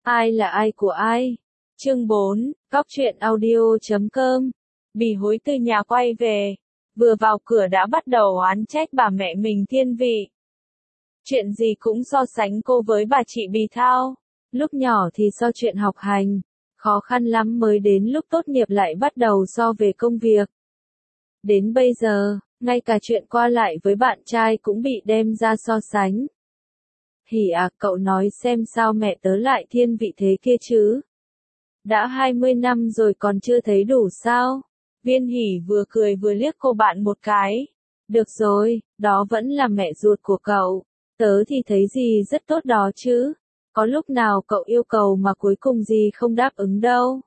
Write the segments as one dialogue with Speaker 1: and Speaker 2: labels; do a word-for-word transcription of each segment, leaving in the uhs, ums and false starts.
Speaker 1: Ai là ai của ai? Chương bốn, Cóc truyện audio chấm com. Bỉ hối từ nhà quay về, vừa vào cửa đã bắt đầu oán trách bà mẹ mình thiên vị. Chuyện gì cũng so sánh cô với bà chị Bì Thao. Lúc nhỏ thì so chuyện học hành, khó khăn lắm mới đến lúc tốt nghiệp lại bắt đầu so về công việc. Đến bây giờ, ngay cả chuyện qua lại với bạn trai cũng bị đem ra so sánh. Hỉ à, cậu nói xem sao mẹ tớ lại thiên vị thế kia chứ? Đã hai mươi năm rồi còn chưa thấy đủ sao? Viên Hỉ vừa cười vừa liếc cô bạn một cái. Được rồi, đó vẫn là mẹ ruột của cậu. Tớ thì thấy gì rất tốt đó chứ. Có lúc nào cậu yêu cầu mà cuối cùng gì không đáp ứng đâu.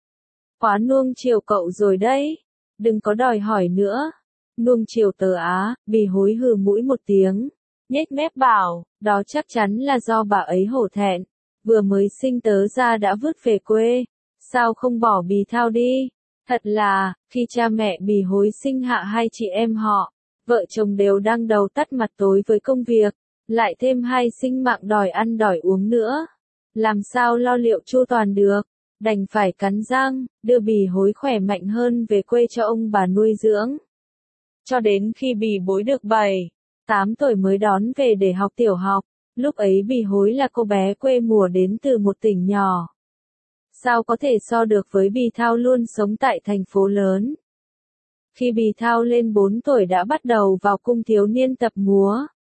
Speaker 1: Quá nuông chiều cậu rồi đấy. Đừng có đòi hỏi nữa. Nuông chiều tớ á, Bì hối hừ mũi một tiếng. Nhếch mép bảo, đó chắc chắn là do bà ấy hổ thẹn. Vừa mới sinh tớ ra đã vứt về quê. Sao không bỏ Bì Thao đi? Thật là, khi cha mẹ Bì hối sinh hạ hai chị em họ, vợ chồng đều đang đầu tắt mặt tối với công việc, lại thêm hai sinh mạng đòi ăn đòi uống nữa. Làm sao lo liệu chu toàn được? Đành phải cắn răng, đưa Bì hối khỏe mạnh hơn về quê cho ông bà nuôi dưỡng. Cho đến khi Bì bối được bảy, tám tuổi mới đón về để học tiểu học, lúc ấy Bì hối là cô bé quê mùa đến từ một tỉnh nhỏ. Sao có thể so được với Bì Thao luôn sống tại thành phố lớn. Khi Bì Thao lên bốn tuổi đã bắt đầu vào cung thiếu niên tập múa.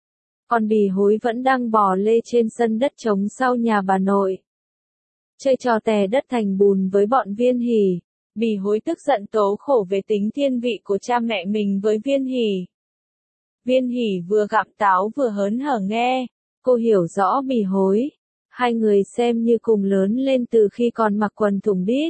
Speaker 1: Còn Bì hối vẫn đang bò lê trên sân đất trống sau nhà bà nội. Chơi trò tè đất thành bùn với bọn Viên Hỉ. Bì hối tức giận tố khổ về tính thiên vị của cha mẹ mình với Viên Hỉ. Viên Hỉ vừa gặm táo vừa hớn hở nghe. Cô hiểu rõ Bì hối. Hai người xem như cùng lớn lên từ khi còn mặc quần thùng đít.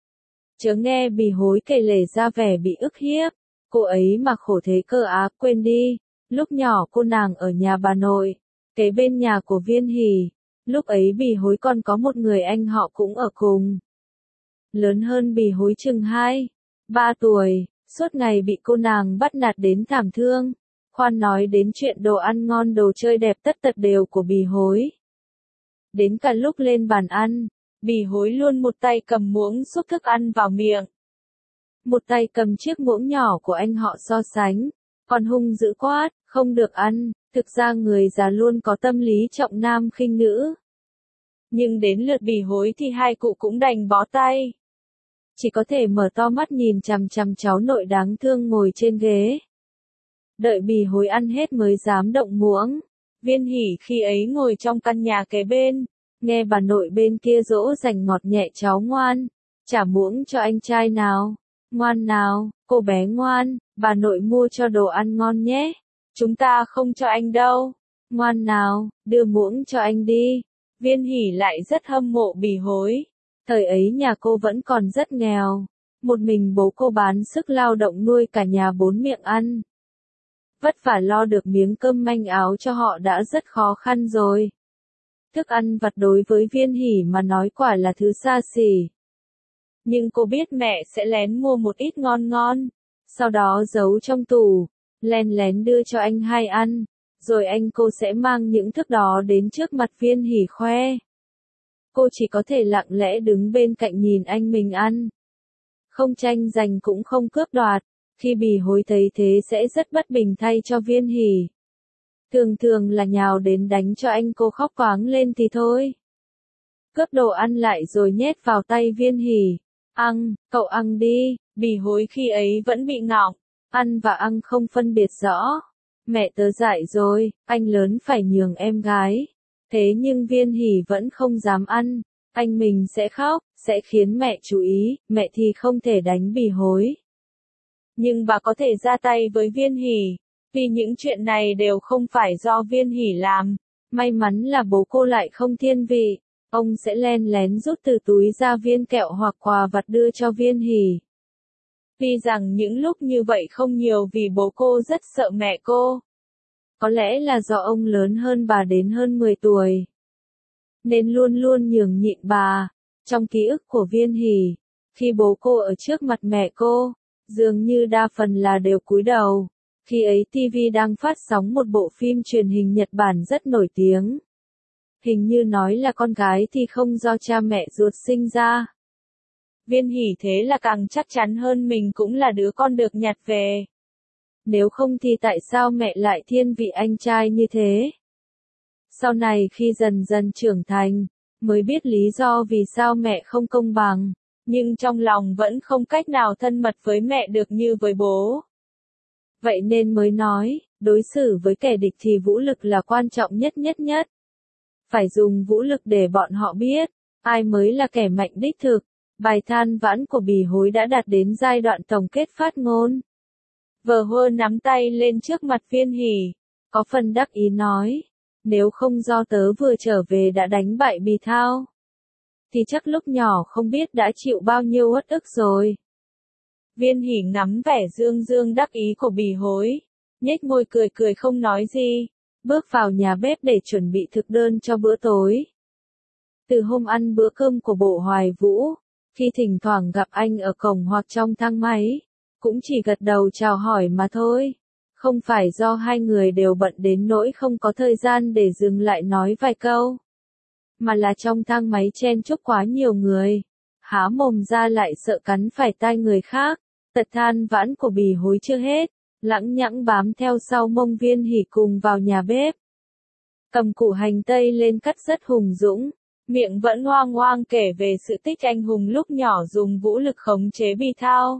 Speaker 1: Chớ nghe Bì hối kể lể ra vẻ bị ức hiếp. Cô ấy mà khổ thế cơ á, quên đi. Lúc nhỏ cô nàng ở nhà bà nội, kế bên nhà của Viên Hỉ. Lúc ấy Bì hối còn có một người anh họ cũng ở cùng. Lớn hơn Bì hối chừng hai, ba tuổi, suốt ngày bị cô nàng bắt nạt đến thảm thương. Khoan nói đến chuyện đồ ăn ngon đồ chơi đẹp tất tật đều của Bì hối. Đến cả lúc lên bàn ăn, Bì hối luôn một tay cầm muỗng xúc thức ăn vào miệng. Một tay cầm chiếc muỗng nhỏ của anh họ so sánh, còn hung dữ quát, không được ăn. Thực ra người già luôn có tâm lý trọng nam khinh nữ. Nhưng đến lượt Bì hối thì hai cụ cũng đành bó tay. Chỉ có thể mở to mắt nhìn chằm chằm cháu nội đáng thương ngồi trên ghế. Đợi Bì hối ăn hết mới dám động muỗng. Viên Hỉ khi ấy ngồi trong căn nhà kế bên, nghe bà nội bên kia dỗ dành ngọt nhẹ cháu ngoan. Trả muỗng cho anh trai nào. Ngoan nào, cô bé ngoan, bà nội mua cho đồ ăn ngon nhé. Chúng ta không cho anh đâu. Ngoan nào, đưa muỗng cho anh đi. Viên Hỉ lại rất hâm mộ Bì hối. Thời ấy nhà cô vẫn còn rất nghèo. Một mình bố cô bán sức lao động nuôi cả nhà bốn miệng ăn. Vất vả lo được miếng cơm manh áo cho họ đã rất khó khăn rồi. Thức ăn vặt đối với Viên Hỉ mà nói quả là thứ xa xỉ. Nhưng cô biết mẹ sẽ lén mua một ít ngon ngon. Sau đó giấu trong tủ. Len lén đưa cho anh hai ăn, rồi anh cô sẽ mang những thức đó đến trước mặt Viên Hỉ khoe. Cô chỉ có thể lặng lẽ đứng bên cạnh nhìn anh mình ăn. Không tranh giành cũng không cướp đoạt, khi Bì hối thấy thế sẽ rất bất bình thay cho Viên Hỉ. Thường thường là nhào đến đánh cho anh cô khóc toáng lên thì thôi. Cướp đồ ăn lại rồi nhét vào tay Viên Hỉ. Ăn, cậu ăn đi, Bì hối khi ấy vẫn bị ngọng. Ăn và ăn không phân biệt rõ. Mẹ tớ dạy rồi, anh lớn phải nhường em gái. Thế nhưng Viên Hỉ vẫn không dám ăn. Anh mình sẽ khóc, sẽ khiến mẹ chú ý, mẹ thì không thể đánh Bì hối. Nhưng bà có thể ra tay với Viên Hỉ, vì những chuyện này đều không phải do Viên Hỉ làm. May mắn là bố cô lại không thiên vị. Ông sẽ len lén rút từ túi ra viên kẹo hoặc quà vặt đưa cho Viên Hỉ. Tuy rằng những lúc như vậy không nhiều vì bố cô rất sợ mẹ cô. Có lẽ là do ông lớn hơn bà đến hơn mười tuổi. Nên luôn luôn nhường nhịn bà. Trong ký ức của Viên Hỉ, khi bố cô ở trước mặt mẹ cô, dường như đa phần là đều cúi đầu. Khi ấy ti vi đang phát sóng một bộ phim truyền hình Nhật Bản rất nổi tiếng. hình như nói là con gái thì không do cha mẹ ruột sinh ra. Viên Hỷ thế là càng chắc chắn hơn mình cũng là đứa con được nhặt về. Nếu không thì tại sao mẹ lại thiên vị anh trai như thế? Sau này khi dần dần trưởng thành, mới biết lý do vì sao mẹ không công bằng, nhưng trong lòng vẫn không cách nào thân mật với mẹ được như với bố. Vậy nên mới nói, đối xử với kẻ địch thì vũ lực là quan trọng nhất nhất nhất. Phải dùng vũ lực để bọn họ biết, ai mới là kẻ mạnh đích thực. Bài than vãn của Bỉ Hối đã đạt đến giai đoạn tổng kết phát ngôn. Vờ hơ nắm tay lên trước mặt Viên Hỷ, có phần đắc ý nói, nếu không do tớ vừa trở về đã đánh bại Bì Thao, thì chắc lúc nhỏ không biết đã chịu bao nhiêu uất ức rồi. Viên Hỷ ngắm vẻ dương dương đắc ý của Bỉ Hối, nhếch môi cười cười không nói gì, bước vào nhà bếp để chuẩn bị thực đơn cho bữa tối. Từ hôm ăn bữa cơm của Bộ Hoài Vũ, khi thỉnh thoảng gặp anh ở cổng hoặc trong thang máy, cũng chỉ gật đầu chào hỏi mà thôi. Không phải do hai người đều bận đến nỗi không có thời gian để dừng lại nói vài câu, mà là trong thang máy chen chúc quá nhiều người, há mồm ra lại sợ cắn phải tai người khác. Tật than vãn của Bỉ Hối chưa hết, lẳng nhẳng bám theo sau mông Viên Hỷ cùng vào nhà bếp. Cầm củ hành tây lên cắt rất hùng dũng, miệng vẫn hoang hoang kể về sự tích anh hùng lúc nhỏ dùng vũ lực khống chế Bì Thao.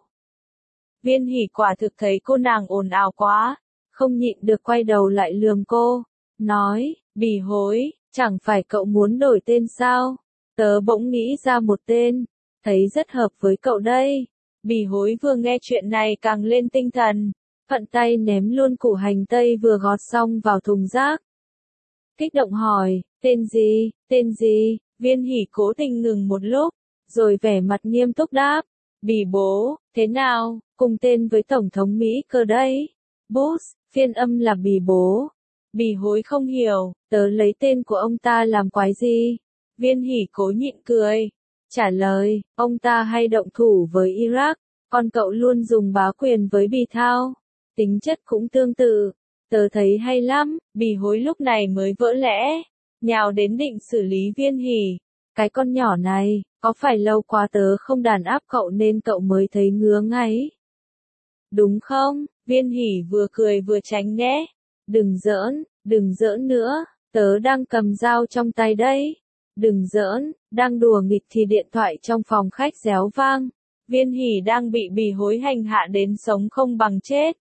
Speaker 1: Viên Hỷ quả thực thấy cô nàng ồn ào quá, không nhịn được quay đầu lại lườm cô, nói, Bỉ Hối, chẳng phải cậu muốn đổi tên sao? Tớ bỗng nghĩ ra một tên, thấy rất hợp với cậu đây. Bỉ Hối vừa nghe chuyện này càng lên tinh thần, phận tay ném luôn củ hành tây vừa gọt xong vào thùng rác. Kích động hỏi, tên gì, tên gì? Viên Hỷ cố tình ngừng một lúc, rồi vẻ mặt nghiêm túc đáp, Bỉ bố, thế nào, cùng tên với Tổng thống Mỹ cơ đấy. Bush, phiên âm là Bỉ bố. Bỉ Hối không hiểu, tớ lấy tên của ông ta làm quái gì? Viên Hỷ cố nhịn cười, trả lời, ông ta hay động thủ với Iraq, còn cậu luôn dùng bá quyền với Bì Thao. Tính chất cũng tương tự, tớ thấy hay lắm. Bỉ Hối lúc này mới vỡ lẽ, nhào đến định xử lý Viên Hỷ. Cái con nhỏ này, có phải lâu quá tớ không đàn áp cậu nên cậu mới thấy ngứa ngáy? Đúng không? Viên Hỷ vừa cười vừa tránh né. Đừng giỡn, đừng giỡn nữa, tớ đang cầm dao trong tay đấy. Đừng giỡn, đang đùa nghịch thì điện thoại trong phòng khách réo vang. Viên Hỷ đang bị Bỉ Hối hành hạ đến sống không bằng chết.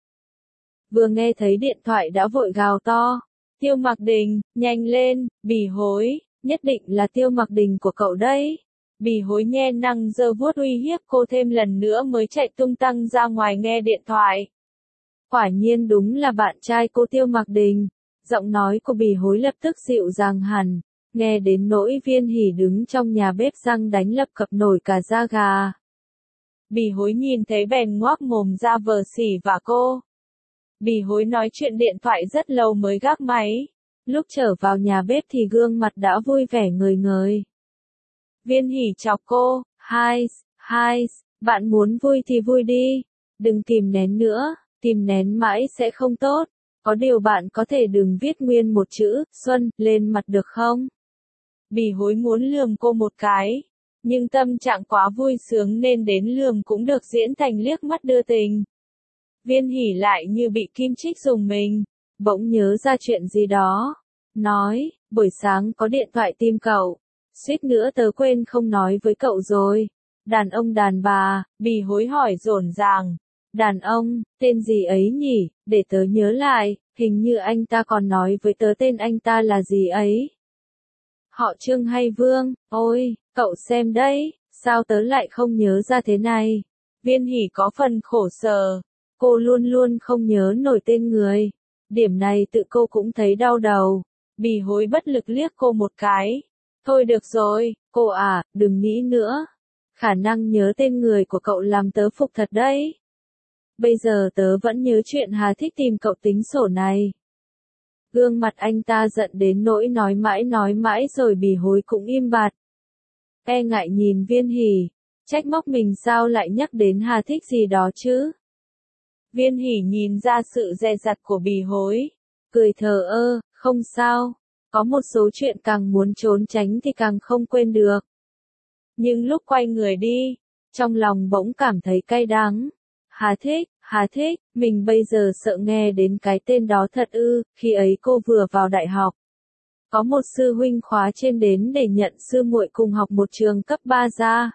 Speaker 1: Vừa nghe thấy điện thoại đã vội gào to. Tiêu Mặc Đình, nhanh lên, Bỉ Hối, nhất định là Tiêu Mặc Đình của cậu đấy. Bỉ Hối nhe nang giơ vuốt uy hiếp cô thêm lần nữa mới chạy tung tăng ra ngoài nghe điện thoại. Quả nhiên đúng là bạn trai cô Tiêu Mặc Đình. Giọng nói của Bỉ Hối lập tức dịu dàng hẳn, nghe đến nỗi Viên Hỷ đứng trong nhà bếp răng đánh lập cập nổi cả da gà. Bỉ Hối nhìn thấy bèn ngoác mồm ra vờ xỉ vả cô. Bỉ Hối nói chuyện điện thoại rất lâu mới gác máy. Lúc trở vào nhà bếp thì gương mặt đã vui vẻ ngời ngời. Viên Hỷ chọc cô, hai, hai, bạn muốn vui thì vui đi. Đừng kìm nén nữa, kìm nén mãi sẽ không tốt. Có điều bạn có thể đừng viết nguyên một chữ, Xuân, lên mặt được không? Bỉ Hối muốn lườm cô một cái. Nhưng tâm trạng quá vui sướng nên đến lườm cũng được diễn thành liếc mắt đưa tình. Viên Hỷ lại như bị kim chích dùng mình, bỗng nhớ ra chuyện gì đó. Nói, buổi sáng có điện thoại tìm cậu. Suýt nữa tớ quên không nói với cậu rồi. Đàn ông đàn bà, Bỉ Hối hỏi dồn dàng. Đàn ông, tên gì ấy nhỉ, để tớ nhớ lại, hình như anh ta còn nói với tớ tên anh ta là gì ấy. Họ Trương hay Vương, ôi, cậu xem đấy, sao tớ lại không nhớ ra thế này. Viên Hỷ có phần khổ sở, cô luôn luôn không nhớ nổi tên người. Điểm này tự cô cũng thấy đau đầu. Bỉ Hối bất lực liếc cô một cái. Thôi được rồi, cô à, đừng nghĩ nữa. Khả năng nhớ tên người của cậu làm tớ phục thật đấy. Bây giờ tớ vẫn nhớ chuyện Hà thích tìm cậu tính sổ này. Gương mặt anh ta giận đến nỗi nói mãi nói mãi rồi Bỉ Hối cũng im bặt. E ngại nhìn Viên Hỷ, trách móc mình sao lại nhắc đến Hà thích gì đó chứ. Viên Hỷ nhìn ra sự dè dặt của Bỉ Hối, cười thờ ơ, không sao, Có một số chuyện càng muốn trốn tránh thì càng không quên được. Nhưng lúc quay người đi, trong lòng bỗng cảm thấy cay đắng. Hà Thích, Hà Thích, mình bây giờ sợ nghe đến cái tên đó thật ư, khi ấy cô vừa vào đại học. Có một sư huynh khóa trên đến để nhận sư muội cùng học một trường cấp ba ra.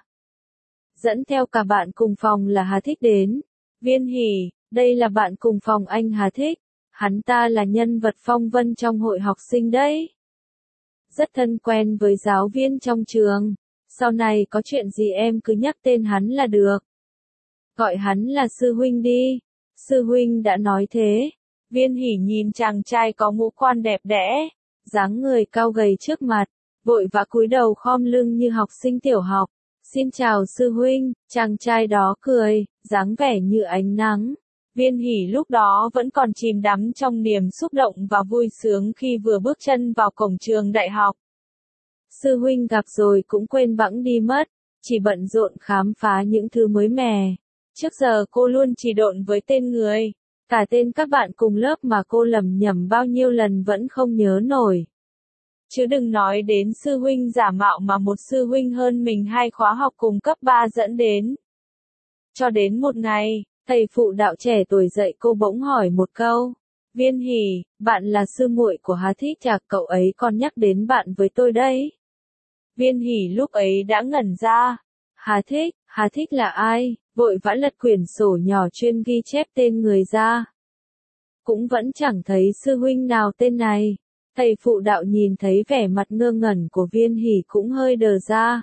Speaker 1: Dẫn theo cả bạn cùng phòng là Hà Thích đến. Viên Hỷ, đây là bạn cùng phòng anh Hà Thích. Hắn ta là nhân vật phong vân trong hội học sinh đấy. Rất thân quen với giáo viên trong trường. Sau này có chuyện gì em cứ nhắc tên hắn là được. Gọi hắn là sư huynh đi. Sư huynh đã nói thế. Viên Hỷ nhìn chàng trai có ngũ quan đẹp đẽ, dáng người cao gầy trước mặt, vội vã cúi đầu khom lưng như học sinh tiểu học. Xin chào sư huynh, chàng trai đó cười, dáng vẻ như ánh nắng. Viên Hỷ lúc đó vẫn còn chìm đắm trong niềm xúc động và vui sướng khi vừa bước chân vào cổng trường đại học. Sư huynh gặp rồi cũng quên bẵng đi mất, chỉ bận rộn khám phá những thứ mới mẻ. Trước giờ cô luôn chỉ độn với tên người, cả tên các bạn cùng lớp mà cô lầm nhầm bao nhiêu lần vẫn không nhớ nổi. Chứ đừng nói đến sư huynh giả mạo mà một sư huynh hơn mình hai khóa học cùng cấp ba dẫn đến. Cho đến một ngày, thầy phụ đạo trẻ tuổi dạy cô bỗng hỏi một câu. Viên Hỷ, bạn là sư muội của Hà Thích à, cậu ấy còn nhắc đến bạn với tôi đấy. Viên Hỷ lúc ấy đã ngẩn ra. Hà Thích, Hà Thích là ai? Vội vã lật quyển sổ nhỏ chuyên ghi chép tên người ra. Cũng vẫn chẳng thấy sư huynh nào tên này. Thầy phụ đạo nhìn thấy vẻ mặt ngơ ngẩn của Viên Hỷ cũng hơi đờ ra.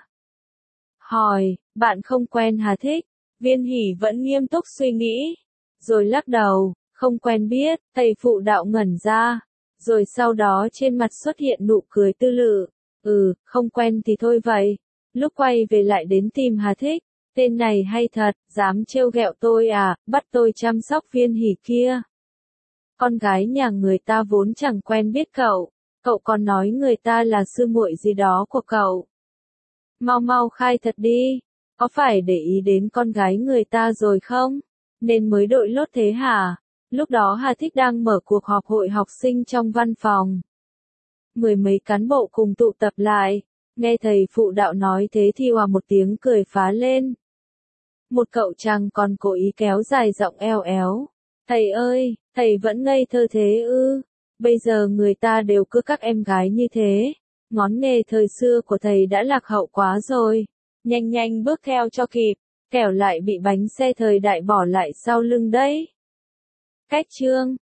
Speaker 1: Hỏi, bạn không quen Hà Thích? Viên Hỷ vẫn nghiêm túc suy nghĩ. Rồi lắc đầu, không quen biết, thầy phụ đạo ngẩn ra. Rồi sau đó trên mặt xuất hiện nụ cười tư lự. Ừ, không quen thì thôi vậy. Lúc quay về lại đến tìm Hà Thích. Tên này hay thật, dám trêu ghẹo tôi à, bắt tôi chăm sóc Viên Hỷ kia. Con gái nhà người ta vốn chẳng quen biết cậu, cậu còn nói người ta là sư muội gì đó của cậu. Mau mau khai thật đi, có phải để ý đến con gái người ta rồi không? Nên mới đội lốt thế hả? Lúc đó Hà Thích đang mở cuộc họp hội học sinh trong văn phòng. Mười mấy cán bộ cùng tụ tập lại, nghe thầy phụ đạo nói thế thì hòa một tiếng cười phá lên. Một cậu chàng còn cố ý kéo dài giọng eo éo. Thầy ơi, thầy vẫn ngây thơ thế ư? Bây giờ người ta đều cứ các em gái như thế. Ngón nghề thời xưa của thầy đã lạc hậu quá rồi. Nhanh nhanh bước theo cho kịp, kẻo lại bị bánh xe thời đại bỏ lại sau lưng đấy. Cách chương